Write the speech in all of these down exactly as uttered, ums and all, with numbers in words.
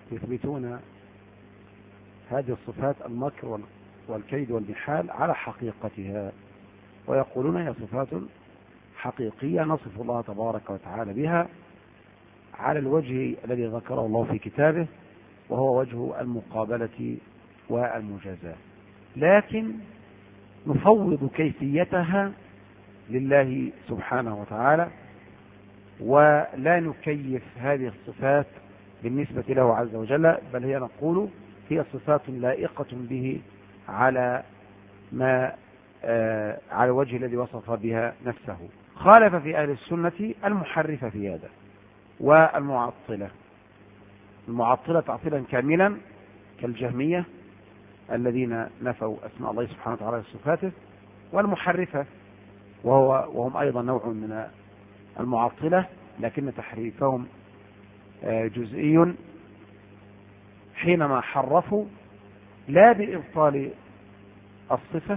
يثبتون هذه الصفات المكر والكيد والمحال على حقيقتها، ويقولون هي صفات حقيقية نصف الله تبارك وتعالى بها على الوجه الذي ذكره الله في كتابه، وهو وجه المقابلة والمجازاة، لكن نفوض كيفيتها لله سبحانه وتعالى، ولا نكيف هذه الصفات بالنسبة له عز وجل، بل هي نقول هي صفات لائقة به على ما آه على الوجه الذي وصف بها نفسه. خالف في أهل السنة المحرفة في هذا والمعطلة. المعطلة تعطيلا كاملا كالجهمية الذين نفوا أسماء الله سبحانه وتعالى صفاته، والمحرفة وهو وهم أيضا نوع من المعطلة، لكن تحريفهم جزئي حينما حرفوا لا بإبطال الصفة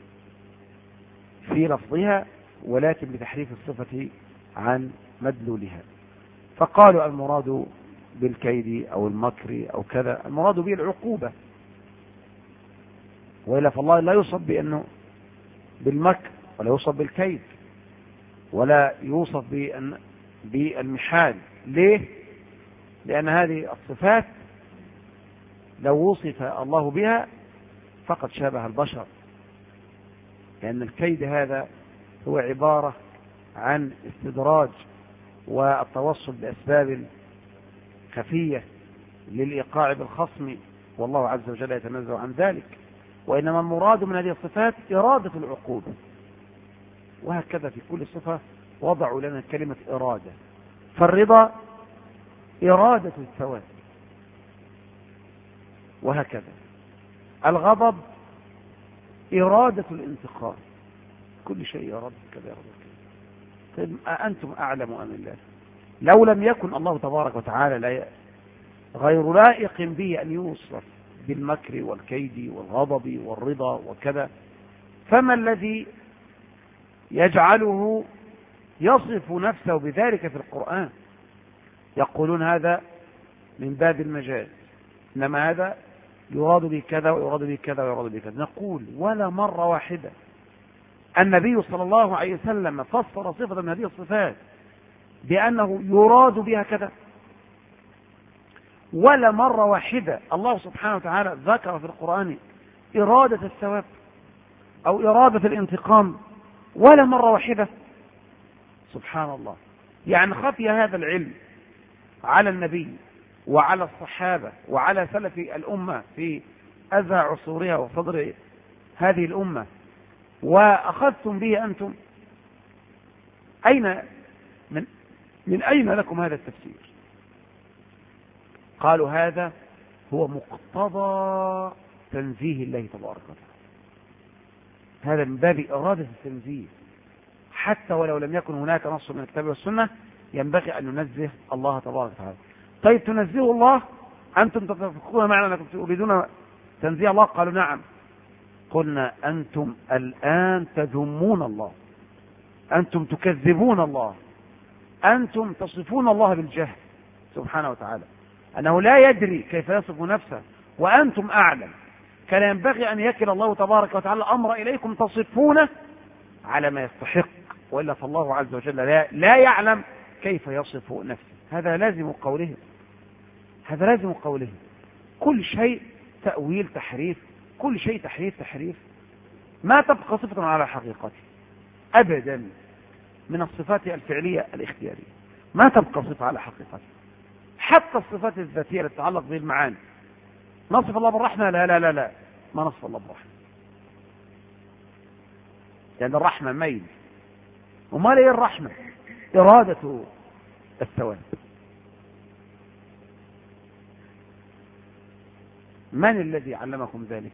في لفظها، ولكن بتحريف الصفة عن مدلولها. فقالوا المراد بالكيد أو المكر أو كذا المراد به العقوبة، وإلا فالله لا يوصف بأنه بالمكر ولا يوصف بالكيد ولا يوصف بالمحال. ليه؟ لأن هذه الصفات لو وصف الله بها فقد شابه البشر، لأن الكيد هذا هو عبارة عن استدراج والتوصل بأسباب خفية للإيقاع بالخصم، والله عز وجل يتنزه عن ذلك، وإنما المراد من هذه الصفات إرادة العقوبة. وهكذا في كل صفة وضعوا لنا كلمة إرادة، فالرضا إرادة الثواب، وهكذا الغضب إرادة الانتقام، كل شيء إرادة كذا إرادة كذا. طيب أنتم أعلم أم الله؟ لو لم يكن الله تبارك وتعالى غير لائق به أن يوصف بالمكر والكيد والغضب والرضا وكذا، فما الذي يجعله يصف نفسه بذلك في القرآن؟ يقولون هذا من باب المجاز، إنما هذا يراد به كذا ويراد به كذا ويراد به كذا. نقول ولا مرة واحدة النبي صلى الله عليه وسلم فسر صفة من هذه الصفات بأنه يراد بها كذا، ولا مرة واحدة الله سبحانه وتعالى ذكر في القرآن إرادة الثواب أو إرادة الانتقام، ولا مرة واحدة. سبحان الله. يعني خفي هذا العلم على النبي وعلى الصحابة وعلى سلف الأمة في أذى عصورها وصدر هذه الأمة، وأخذتم به أنتم. أين من, من أين لكم هذا التفسير؟ قالوا هذا هو مقتضى تنزيه الله تبارك وتعالى، هذا من باب إرادة التنزيه، حتى ولو لم يكن هناك نص من الكتاب والسنة ينبغي أن ننزه الله تبارك وتعالى. طيب تنزيه الله، أنتم تتفقون معنا أنكم تريدون تنزيه الله؟ قالوا نعم. قلنا أنتم الآن تذمون الله، أنتم تكذبون الله، أنتم تصفون الله بالجهل سبحانه وتعالى، أنه لا يدري كيف يصف نفسه وأنتم أعلم. كان ينبغي أن يكل الله تبارك وتعالى الأمر إليكم تصفونه على ما يستحق، وإلا فالله عز وجل لا, لا يعلم كيف يصف نفسه. هذا لازم قوله، هذا لازم قوله. كل شيء تأويل تحريف، كل شيء تحريف تحريف، ما تبقى صفة على حقيقته أبدا من الصفات الفعلية الاختيارية، ما تبقى صفة على حقيقته. حتى الصفات الذاتية التي تتعلق بالمعاني، نصف الله بالرحمة، لا لا لا لا ما نصف الله بالرحمة، لأن الرحمة ميل، وما لي الرحمة إرادة الثواب. من الذي علمكم ذلك؟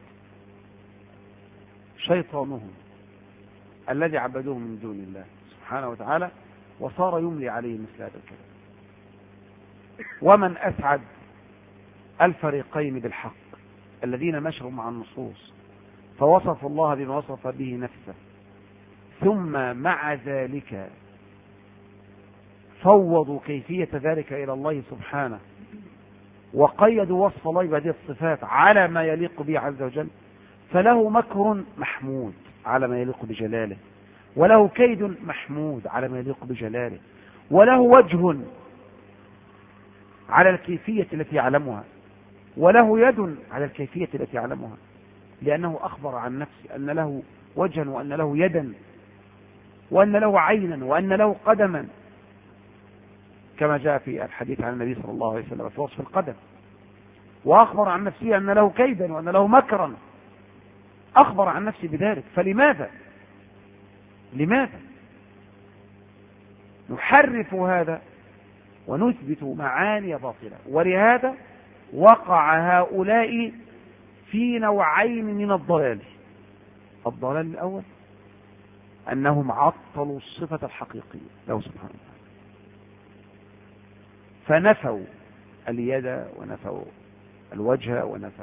شيطانهم الذي عبدوه من دون الله سبحانه وتعالى، وصار يملي عليه مثل هذا الكلام. ومن أسعد الفريقين بالحق الذين مشوا مع النصوص فوصفوا الله بما وصف به نفسه، ثم مع ذلك فوضوا كيفية ذلك إلى الله سبحانه وقيدوا وصف الله بهذه الصفات على ما يليق به عز وجل، فله مكر محمود على ما يليق بجلاله، وله كيد محمود على ما يليق بجلاله، وله وجه على الكيفية التي يعلمها، وله يد على الكيفية التي يعلمها، لأنه أخبر عن نفسه أن له وجها وأن له يدا وأن له عينا وأن له قدما، كما جاء في الحديث عن النبي صلى الله عليه وسلم في وصف القدم. وأخبر عن نفسه أن له كيدا وأن له مكرا، أخبر عن نفسه بذلك. فلماذا لماذا نحرف هذا ونثبت معاني باطلة؟ ولهذا وقع هؤلاء في نوعين من الضلال. الضلال الأول أنهم عطلوا الصفة الحقيقية له سبحانه وتعالى، فنفوا اليد ونفوا الوجه ونفوا.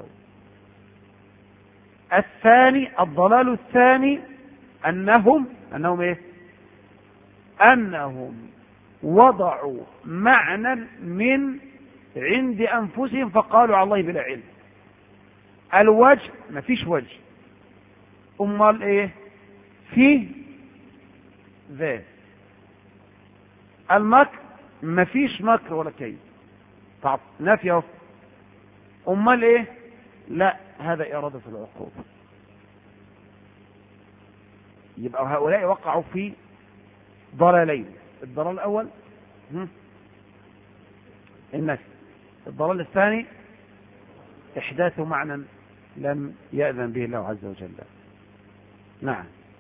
الثاني الضلال الثاني أنهم أنهم إيه؟ أنهم وضعوا معنى من عند أنفسهم فقالوا على الله بلا علم. الوجه ما فيش وجه، أمال إيه؟ فيه ذات. المكر ما فيش مكر ولا كيد، طب نفيه. أمال إيه؟ لا، هذا إرادة العقوبة. يبقى هؤلاء وقعوا في ضلالين. الضلال الأول النفي، الضلال الثاني إحداث معنى لم يأذن به الله عز وجل. نعم.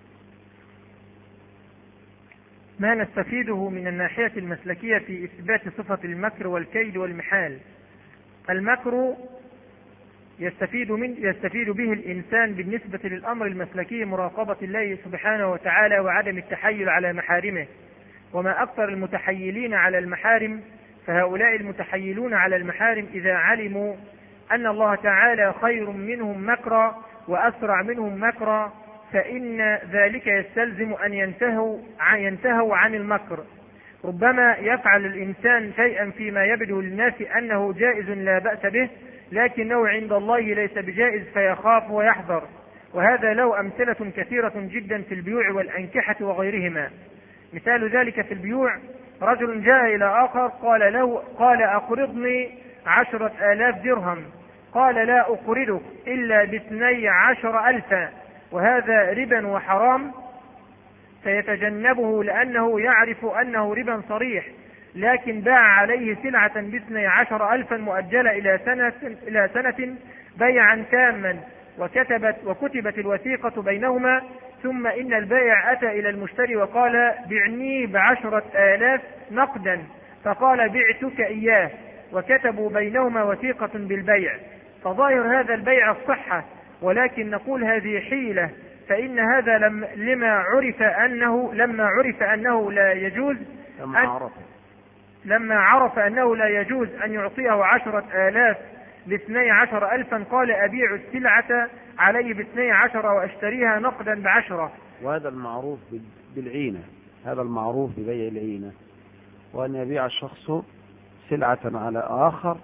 ما نستفيده من الناحية المسلكية في إثبات صفة المكر والكيد والمحال. المكر يستفيد من يستفيد به الإنسان بالنسبة للأمر المسلكي مراقبة الله سبحانه وتعالى وعدم التحيل على محارمه. وما أكثر المتحيلين على المحارم، فهؤلاء المتحيلون على المحارم إذا علموا أن الله تعالى خير منهم مكرا وأسرع منهم مكرا، فإن ذلك يستلزم أن ينتهوا ينتهوا عن المكر. ربما يفعل الإنسان شيئا فيما يبدو للناس أنه جائز لا بأس به، لكنه عند الله ليس بجائز فيخاف ويحذر. وهذا له أمثلة كثيرة جدا في البيوع والأنكحة وغيرهما. مثال ذلك في البيوع: رجل جاء إلى آخر قال له قال أقرضني عشرة آلاف درهم، قال لا أقرضك إلا باثني عشر ألفا، وهذا ربا وحرام، فيتجنبه لأنه يعرف أنه ربا صريح، لكن باع عليه سلعة باثني عشر ألفا مؤجلة إلى سنة, إلى سنة بيعا تاما، وكتبت, وكتبت الوثيقة بينهما، ثم إن البائع أتى إلى المشتري وقال بعني بعشرة آلاف نقدا، فقال بعتك إياه، وكتبوا بينهما وثيقة بالبيع. فظاهر هذا البيع الصحة، ولكن نقول هذه حيلة، فإن هذا لم لما عرف أنه لما عرف أنه لا يجوز لما عرف لما عرف أنه لا يجوز أن يعطيه عشرة آلاف باثني عشر ألفا، قال أبيع السلعة عليه باثني عشر وأشتريها نقدا بعشرة. وهذا المعروف بالعينة، هذا المعروف ببيع العينة، وأن يبيع الشخص سلعة على آخر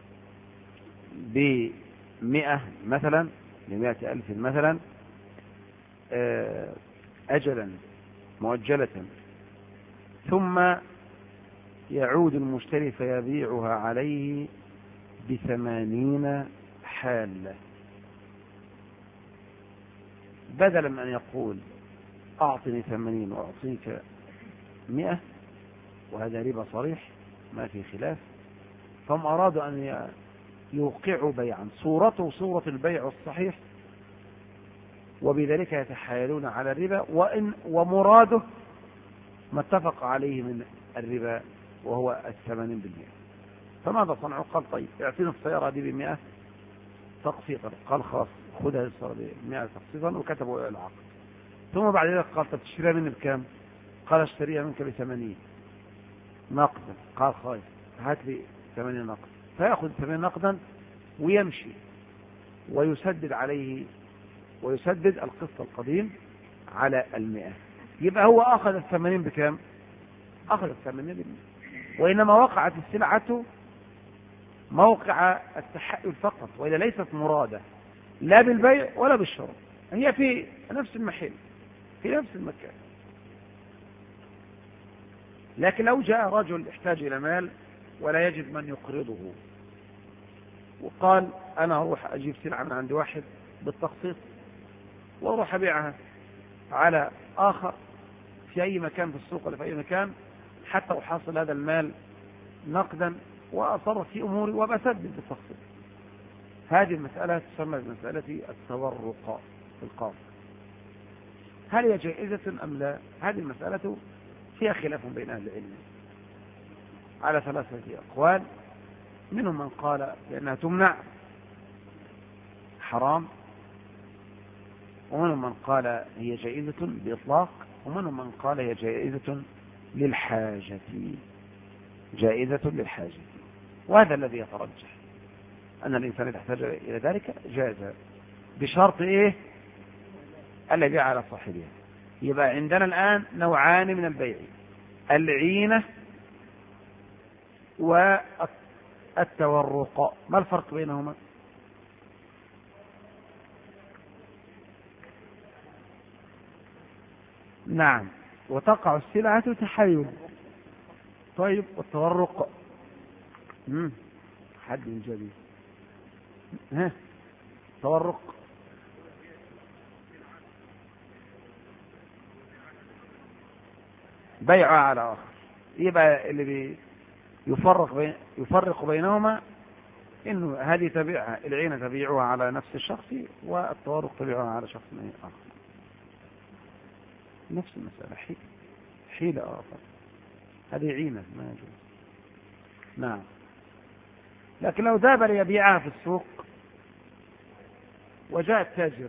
بمئة مثلا، بمئة ألف مثلا، أجلا مؤجلة، ثم يعود المشتري فيبيعها عليه بثمانين حالة، بدلا من أن يقول أعطني ثمانين وأعطيك مئة، وهذا ربا صريح ما في خلاف. فهم أرادوا أن يوقعوا بيعا صورته صورة البيع الصحيح، وبذلك يتحايلون على الربا، وإن ومراده ما اتفق عليه من الربا وهو الثمانين بالمئة. فماذا صنعوا؟ قال طيب اعطينا السيارة دي بمئة تقسيطا، قال خلاص خذها السيارة بمئة تقسيطا، وكتبوا العقد. ثم بعد ذلك قال طب تشتريها مني بكام؟ قال اشتريها منك بثمانين نقدا، قال خلاص هات لي ثمانين نقدا، فيأخذ ثمانين نقدا ويمشي ويسدد عليه ويسدد القسط القديم على المئة. يبقى هو أخذ الثمانين بكام؟ أخذ الثمانين بالمئة، وإنما وقعت السلعة موقع التحايل فقط، وإذا ليست مرادة لا بالبيع ولا بالشراء، هي في نفس المحل في نفس المكان. لكن لو جاء رجل يحتاج إلى مال ولا يجد من يقرضه، وقال أنا أروح أجيب سلعة من عند واحد بالتقسيط وأروح أبيعها على آخر في أي مكان في السوق ولا في أي مكان حتى أحصل هذا المال نقدا وأصرف في أموري وبسدد بالتقسيط، هذه المسألة تسمى بمسألة التورق في القاضي. هل هي جائزة أم لا؟ هذه المسألة فيها خلاف بين أهل العلم على ثلاثة أقوال، منهم من قال بأنها تمنع حرام، ومنهم من قال هي جائزة بإطلاق، ومنهم من قال هي جائزة للحاجة جائزة للحاجة وهذا الذي يترجح أن الإنسان إذا احتاج إلى ذلك جاز، بشرط إيه؟ ألا يبيع على صاحبها. يبقى عندنا الآن نوعان من البيع، العينة والتورق. ما الفرق بينهما؟ نعم، وتقع السلعة تحايل. طيب والتورق مم. حد من جديد ها تورق بيعها على آخر، يبقى اللي بي يفرق بين يفرق بينهما إنه هذه تبيعها العينة تبيعها على نفس الشخص، والتورق تبيعها على شخص آخر، نفس المسألة حيلة حيلة آخر، هذه عينة ما يجوز. نعم، لكن لو ذهب ليبيعها في السوق وجاء التاجر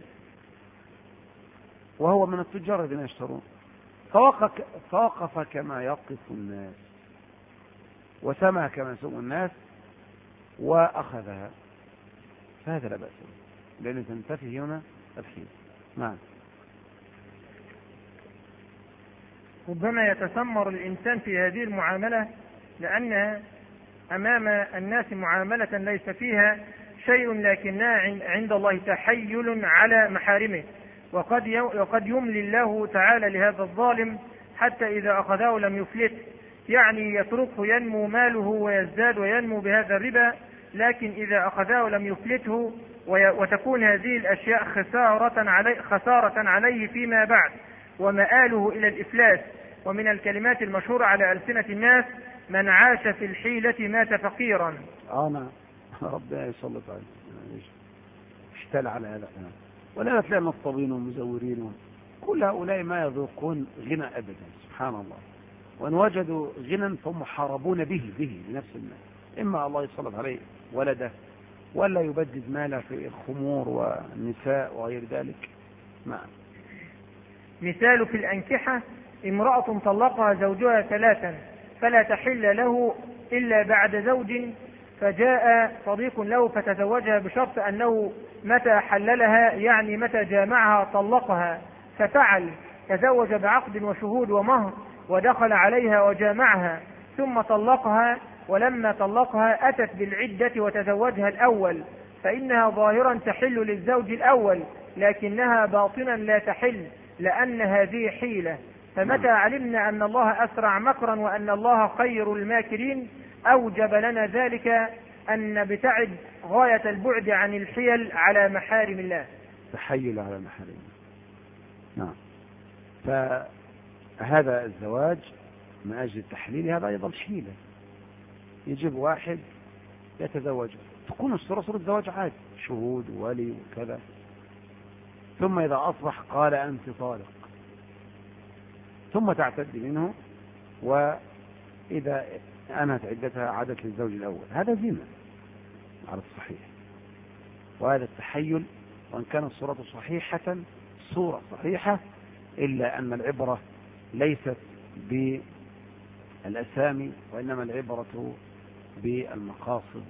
وهو من التجار الذين يشترون فوقف, فوقف كما يقف الناس وسمع كما يسمع الناس وأخذها، فهذا لا بأس به لأن تنتفي هنا الحيلة. نعم. ربما يتسمر الإنسان في هذه المعاملة لأنها أمام الناس معاملة ليس فيها شيء لكنها عند الله تحيل على محارمه، وقد وقد يملي الله تعالى لهذا الظالم حتى إذا أخذه لم يفلت، يعني يتركه ينمو ماله ويزداد وينمو بهذا الربا، لكن إذا أخذه لم يفلته وتكون هذه الأشياء خسارة عليه, خسارة عليه فيما بعد ومآله إلى الإفلاس. ومن الكلمات المشهورة على ألسنة الناس: من عاش في الحيلة مات فقيرا. آه نعم، ربنا يسلط عليه اشتال على هذا. ولا تلاقي نصابين ومزورين كل هؤلاء ما يذوقون غنى أبدا، سبحان الله، وإن وجدوا غنى فهم حاربون به به بنفس المال، إما الله يسلط عليه ولده ولا يبدد ماله في الخمور والنساء وغير ذلك. نعم. مثال في الأنكحة: امرأة طلقها زوجها ثلاثا فلا تحل له إلا بعد زوج، فجاء صديق له فتزوجها بشرط أنه متى حللها يعني متى جامعها طلقها، ففعل، تزوج بعقد وشهود ومهر ودخل عليها وجامعها ثم طلقها، ولما طلقها أتت بالعدة وتزوجها الأول، فإنها ظاهرا تحل للزوج الأول لكنها باطنا لا تحل لأن هذه حيلة. فمتى علمنا أن الله أسرع مكرا وأن الله خير الماكرين أوجب لنا ذلك أن نبتعد غاية البعد عن الحيل على محارم الله. تحيل على محارم الله. نعم. فهذا الزواج من أجل التحليل هذا أيضا حيلة، يجيب واحد يتزوج، تكون الصورة صورة زواج عادي، شهود وولي وكذا، ثم إذا أصبح قال أنت طالق، ثم تعتد منه، وإذا أنهت عدتها عادت للزوج الأول، هذا زنا على الصحيح. وهذا التحيل وإن كانت الصورة صحيحة صورة صحيحة إلا أن العبرة ليست بالأسامي وإنما العبرة بالمقاصد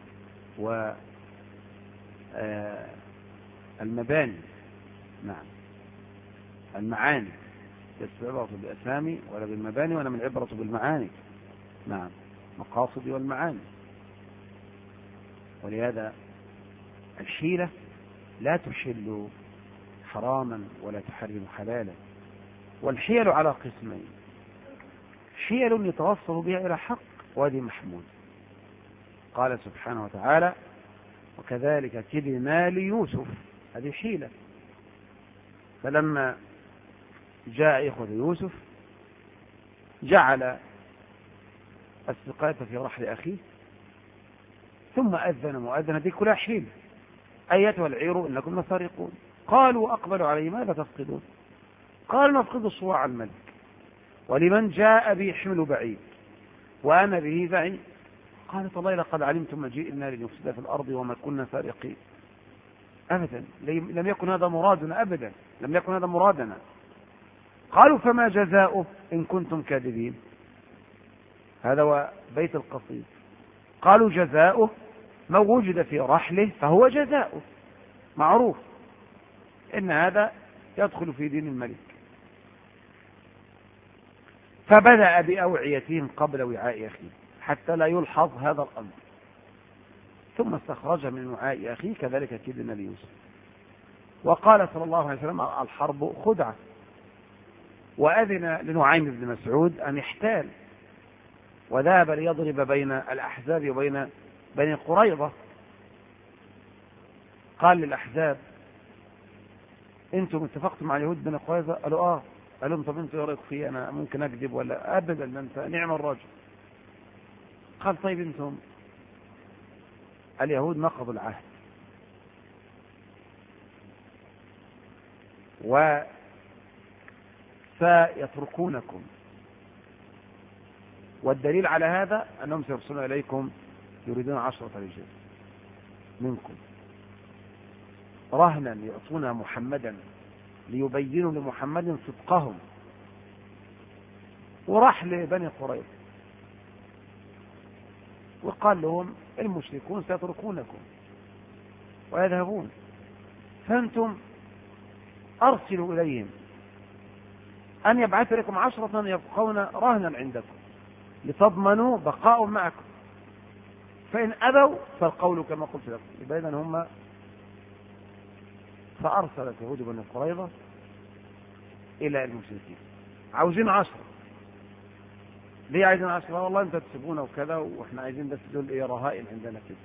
والمباني. نعم، المعاني، ليست العبرة بالأسامي ولا بالمباني وإنما العبرة بالمعاني. نعم، مقاصد والمعاني. ولهذا الحيلة لا تحل حراما ولا تحرم حلالا. والحيل على قسمين: حيل يتوصل بها إلى حق، وهذه محمود. قال سبحانه وتعالى: وكذلك كدنا ليوسف، هذه حيلة. فلما جاء إخوة يوسف جعل السقاية في رحل أخيه ثم أذن مؤذن، هذه كلها حيلة. أيتها العير إنكم لسارقون. قالوا أقبلوا عليه: ماذا تفقدون؟ قالوا: نفقد صواع الملك، ولمن جاء به حمل بعيد وأنا به زعيم. قال: والله لقد علمتم ما جئنا لنفسد في الأرض وما كنا سارقين. أبدا، لم يكن هذا مرادنا، أبدا لم يكن هذا مرادنا. قالوا: فما جزاؤه إن كنتم كاذبين؟ هذا هو بيت القصيد. قالوا: جزاؤه ما وجد في رحله فهو جزاؤه، معروف إن هذا يدخل في دين الملك. فبدأ بأوعيتهم قبل وعاء أخيه حتى لا يلحظ هذا الأمر، ثم استخرج من وعاء أخيه. كذلك كدنا ليوسف. وقال صلى الله عليه وسلم: الحرب خدعة. وأذن لنعيم بن مسعود أن يحتال، وذهب ليضرب بين الأحزاب وبين بني قريظة. قال للأحزاب: أنتم اتفقتم مع اليهود بني قريظة؟ قالوا: آه. قال لهم: طب أنتم إيه رأيكم فيه؟ أنا ممكن أكذب ولا؟ أبدا، أنت نعم الرجل. قال: طيب أنتم اليهود نقضوا العهد وسيتركونكم، والدليل على هذا أنهم سيرسلون إليكم يريدون عشرة رجال منكم رهنا يعطون محمدا ليبينوا لمحمد صدقهم. وراح لبني قريظة وقال لهم: المشركون سيتركونكم ويذهبون، فأنتم أرسلوا إليهم أن يبعثوا لكم عشرة يبقون رهنا عندكم لتضمنوا بقاء معكم، فإن أبوا فالقول كما قلت لكم. يبين هم فأرسلت يهود بني قريظة إلى المشركين: عاوزين عشرة. ليه عايزين عشرة؟ والله أنت تسيبونا وكذا، وإحنا عايزين بس دول إيه رهائن عندنا كده.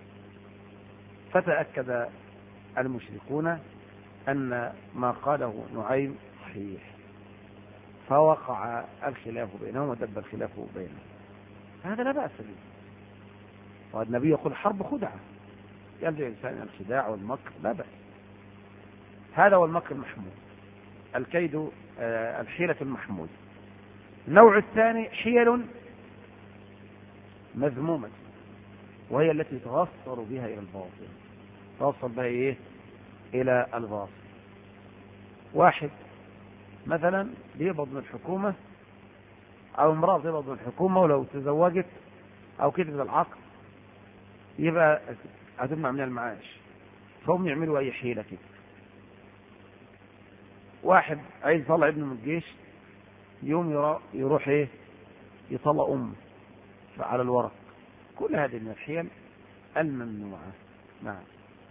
فتأكد المشركون أن ما قاله نعيم صحيح، فوقع الخلاف بينهم ودب الخلاف بينهم. هذا لا بأس به. والنبي يقول: حرب خدعة، يلجأ الإنسان إلى الخداع والمكر، لا بأس. هذا هو المكر المحمود، الكيد آه الحيلة المحمود. النوع الثاني حيل مذمومة، وهي التي توصل بها إلى الباطل. توصل بها إيه؟ إلى الباطل. واحد مثلا بيقبض من الحكومة، أو امرأة بيقبض من الحكومة، ولو تزوجت أو كتبت العقد يبقى هتمنع من المعاش، فهم يعملوا أي حيلة كده. واحد عايز يطلع ابنه من الجيش، يوم يروح ايه يطلع امه على الورق. كل هذه من الحيل الممنوعة. نعم.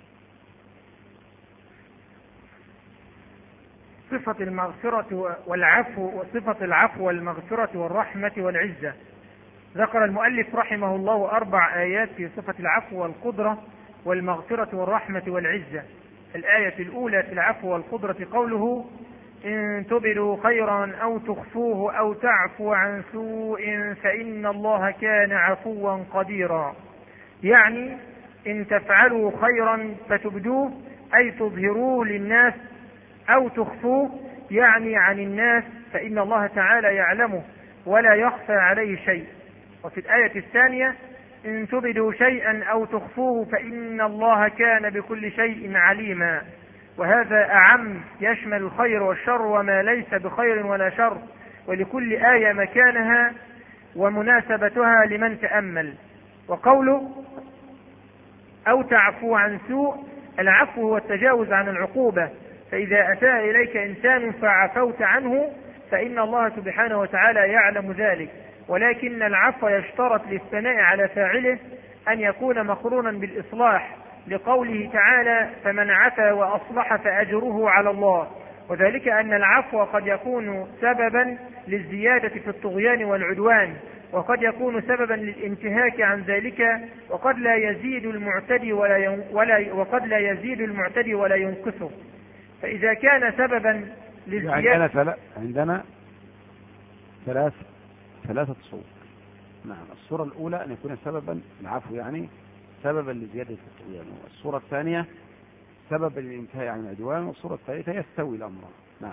صفة المغفرة والعفو، وصفة العفو والمغفرة والرحمة والعزة. ذكر المؤلف رحمه الله أربع آيات في صفة العفو والقدرة والمغفرة والرحمة والعزة. الآية الأولى في العفو والقدرة قوله: إن تبدوا خيرا أو تخفوه أو تعفو عن سوء فإن الله كان عفوا قديرا. يعني إن تفعلوا خيرا فتبدوه أي تظهروه للناس، أو تخفوه يعني عن الناس، فإن الله تعالى يعلمه ولا يخفى عليه شيء. وفي الآية الثانية: إن تبدوا شيئا أو تخفوه فإن الله كان بكل شيء عليما. وهذا أعم، يشمل الخير والشر وما ليس بخير ولا شر، ولكل آية مكانها ومناسبتها لمن تأمل. وقوله: أو تعفو عن سوء، العفو هو التجاوز عن العقوبة، فإذا أتى إليك إنسان فعفوت عنه فإن الله سبحانه وتعالى يعلم ذلك، ولكن العفو يشترط للثناء على فاعله أن يكون مقرونا بالإصلاح لقوله تعالى فمن عفا وأصلح فأجره على الله، وذلك أن العفو قد يكون سببا للزيادة في الطغيان والعدوان، وقد يكون سببا للانتهاك عن ذلك، وقد لا يزيد المعتدي ولا ولا وقد لا يزيد المعتدي ولا ينقصه. فإذا كان سببا للزيادة عندنا ثلاث عندنا ثلاث ثلاثة صور. نعم، الصورة الأولى أن يكون سببا العفو يعني سببا لزيادة الطغيان، والصورة الثانية سببا للانتهاء عن العدوان، والصورة الثالثة يستوي الأمر. نعم.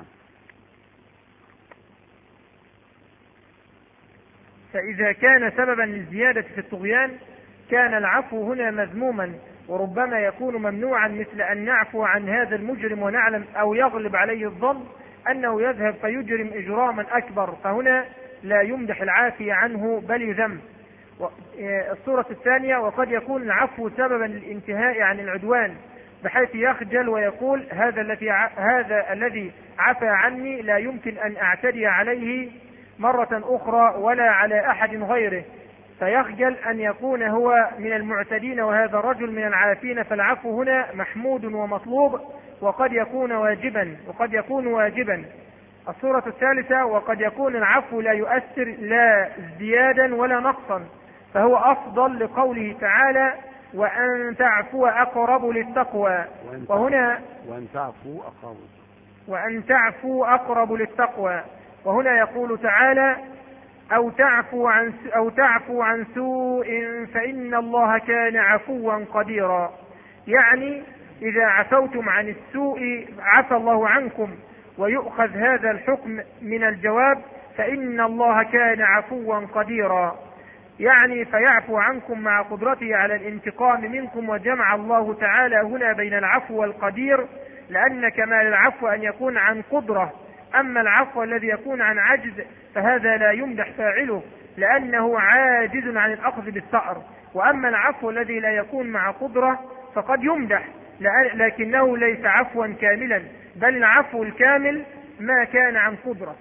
فإذا كان سببا للزيادة في الطغيان كان العفو هنا مذموما، وربما يكون ممنوعا، مثل أن نعفو عن هذا المجرم ونعلم أو يغلب عليه الظن أنه يذهب فيجرم إجراما أكبر، فهنا لا يمدح العافية عنه بل يذم. الصورة الثانية وقد يكون العفو سببا للانتهاء عن العدوان، بحيث يخجل ويقول هذا الذي هذا الذي عفى عني لا يمكن أن أعتدي عليه مرة أخرى ولا على أحد غيره، فيخجل أن يكون هو من المعتدين وهذا الرجل من العافين. فالعفو هنا محمود ومطلوب، وقد يكون واجبا وقد يكون واجبا. الصورة الثالثة وقد يكون العفو لا يؤثر لا ازديادا ولا نقصا، فهو أفضل لقوله تعالى وأن تعفو أقرب للتقوى، وهنا وأن تعفو أقرب وأن تعفو أقرب للتقوى وهنا يقول تعالى أو تعفو عن أو تعفو عن سوء فإن الله كان عفوا قديرا، يعني إذا عفوتم عن السوء عفى الله عنكم، ويؤخذ هذا الحكم من الجواب فإن الله كان عفوا قديرا، يعني فيعفو عنكم مع قدرته على الانتقام منكم. وجمع الله تعالى هنا بين العفو والقدير، لأن كمال العفو أن يكون عن قدرة، أما العفو الذي يكون عن عجز فهذا لا يمدح فاعله لأنه عاجز عن الأخذ بالثأر، وأما العفو الذي لا يكون مع قدرة فقد يمدح لكنه ليس عفوا كاملا، بل العفو الكامل ما كان عن قدرة.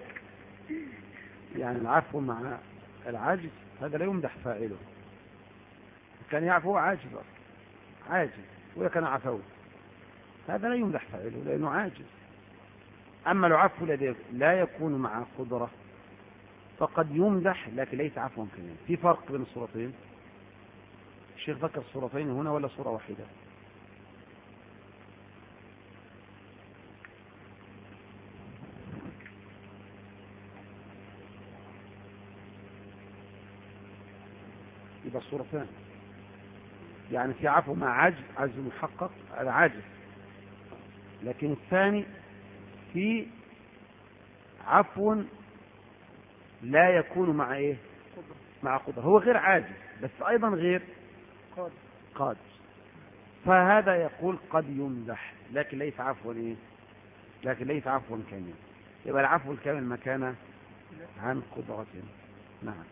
يعني العفو مع العجز هذا لا يمدح فاعله، كان يعفو عاجز عاجز وإذا كان عفو هذا لا يمدح فاعله لأنه عاجز. أما العفو الذي لا يكون مع قدرة فقد يمدح لكن ليس عفوا كاملا. في فرق بين الصورتين؟ الشيخ ذكر الصورتين هنا ولا صورة واحدة؟ يبقى الصورتين، يعني في عفو مع عجز، عجز محقق هذا عاجز، لكن الثاني في عفو لا يكون مع ايه؟ مع قدرة، هو غير عاجز بس ايضا غير قادر، فهذا يقول قد يمدح لكن ليس عفوا ايه؟ لكن ليس عفوا كاملا. يبقى العفو الكامل ما كان عن قدرة. نعم.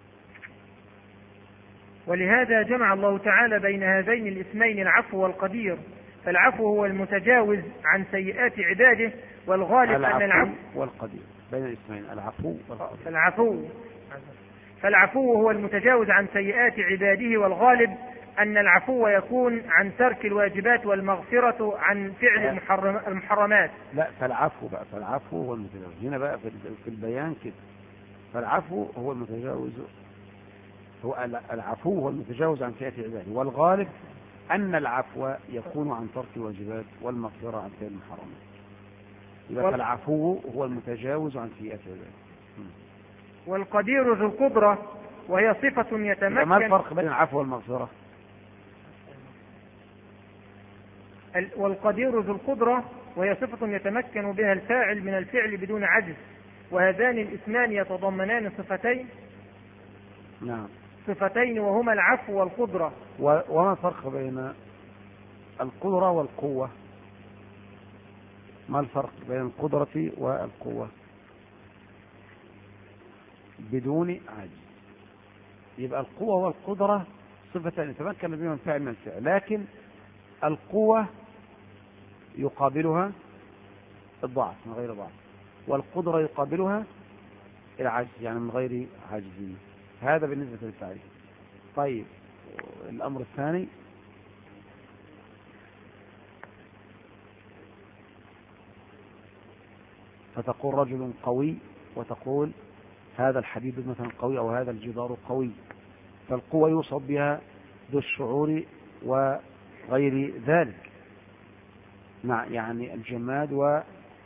ولهذا جمع الله تعالى بين هذين الاسمين العفو والقدير، فالعفو هو المتجاوز عن سيئات عباده، والغالب أن العفو والقدير بين الاسمين العفو والقدير. فالعفو فالعفو هو المتجاوز عن سيئات عباده، والغالب أن العفو يكون عن ترك الواجبات والمغفرة عن فعل المحرمات. لا، فالعفو بقى فالعفو هو المتجاوز هنا بقى في البيان كده، فالعفو هو المتجاوز هو العفو هو المتجاوز عن سيئات عباده، والغالب أن العفو يكون عن ترك الواجبات والمغفرة عن فعل المحرمات. يبقى فالعفو هو المتجاوز عن سيئات عباده. والقدير ذو القدرة وهي صفة يتمكن. ما الفرق بين العفو والمغفرة؟ والقدير ذو القدرة وهي صفة يتمكن بها الفاعل من الفعل بدون عجز، وهذان الاسمان يتضمنان صفتين نعم صفتين وهما العفو والقدرة. وما الفرق بين القدرة والقوة؟ ما الفرق بين القدرة والقوة؟ بدون عجز. يبقى القوة والقدرة صفتان يتمكن بهما الفاعل من الفعل، لكن القوة يقابلها الضعف من غير ضعف، والقدرة يقابلها العجز يعني من غير عجز. هذا بالنسبة للتعريف. طيب الأمر الثاني فتقول رجل قوي، وتقول هذا الحديد مثلا قوي أو هذا الجدار قوي، فالقوة يوصف بها ذو الشعور وغير ذلك، مع يعني الجماد وغير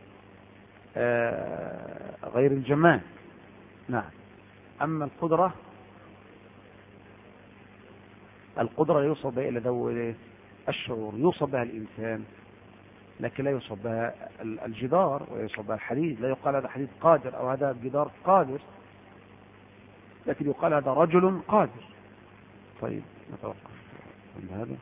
الجماد. نعم. أما القدرة القدرة يوصف بها إلى ذوي الشعور، يوصف بها الإنسان لكن لا يوصف بها الجدار ويوصف بها الحديد. لا يقال هذا حديد قادر أو هذا جدار قادر، لكن يقال هذا رجل قادر. طيب نتوقف عند هذا.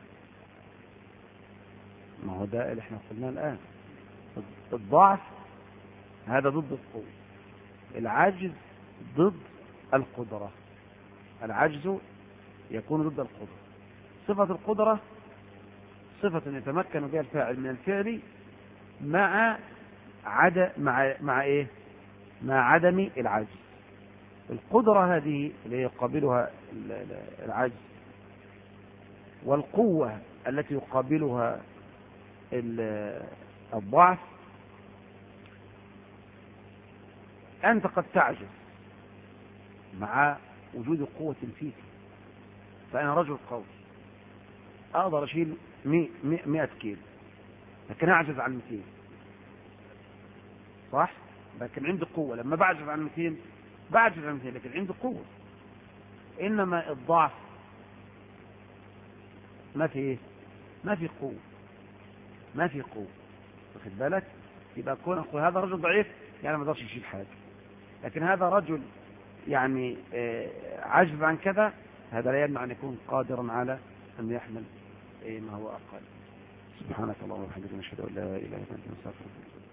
ما هو ده اللي احنا قلناه الآن. الضعف هذا ضد القوة، العجز ضد القدرة، العجز يكون ضد القدرة. صفة القدرة صفة يتمكن بها الفاعل من الفعل مع عدم مع مع ايه مع عدم العجز. القدرة هذه اللي يقابلها العجز، والقوة التي يقابلها الضعف. أنت قد تعجز مع وجود قوة فيك، فأنا رجل قوي أقدر أشيل مئة كيلو، لكن أعجز عن مئتين، صح؟ لكن عندي قوة. لما بعجز عن مئتين بعجز عن مئتين لكن عندي قوة. إنما الضعف ما في ما في قوة، ما في قوة، واخد بالك؟ يبقى أكون أقول هذا رجل ضعيف يعني ما يقدرش يشيل حاجة، لكن هذا رجل يعني عجز عن كذا، هذا لا يمنع أن يكون قادرا على أن يحمل ما هو أقل. سبحانك اللهم وبحمدك نشهد أن لا إله إلا أنت نستغفرك.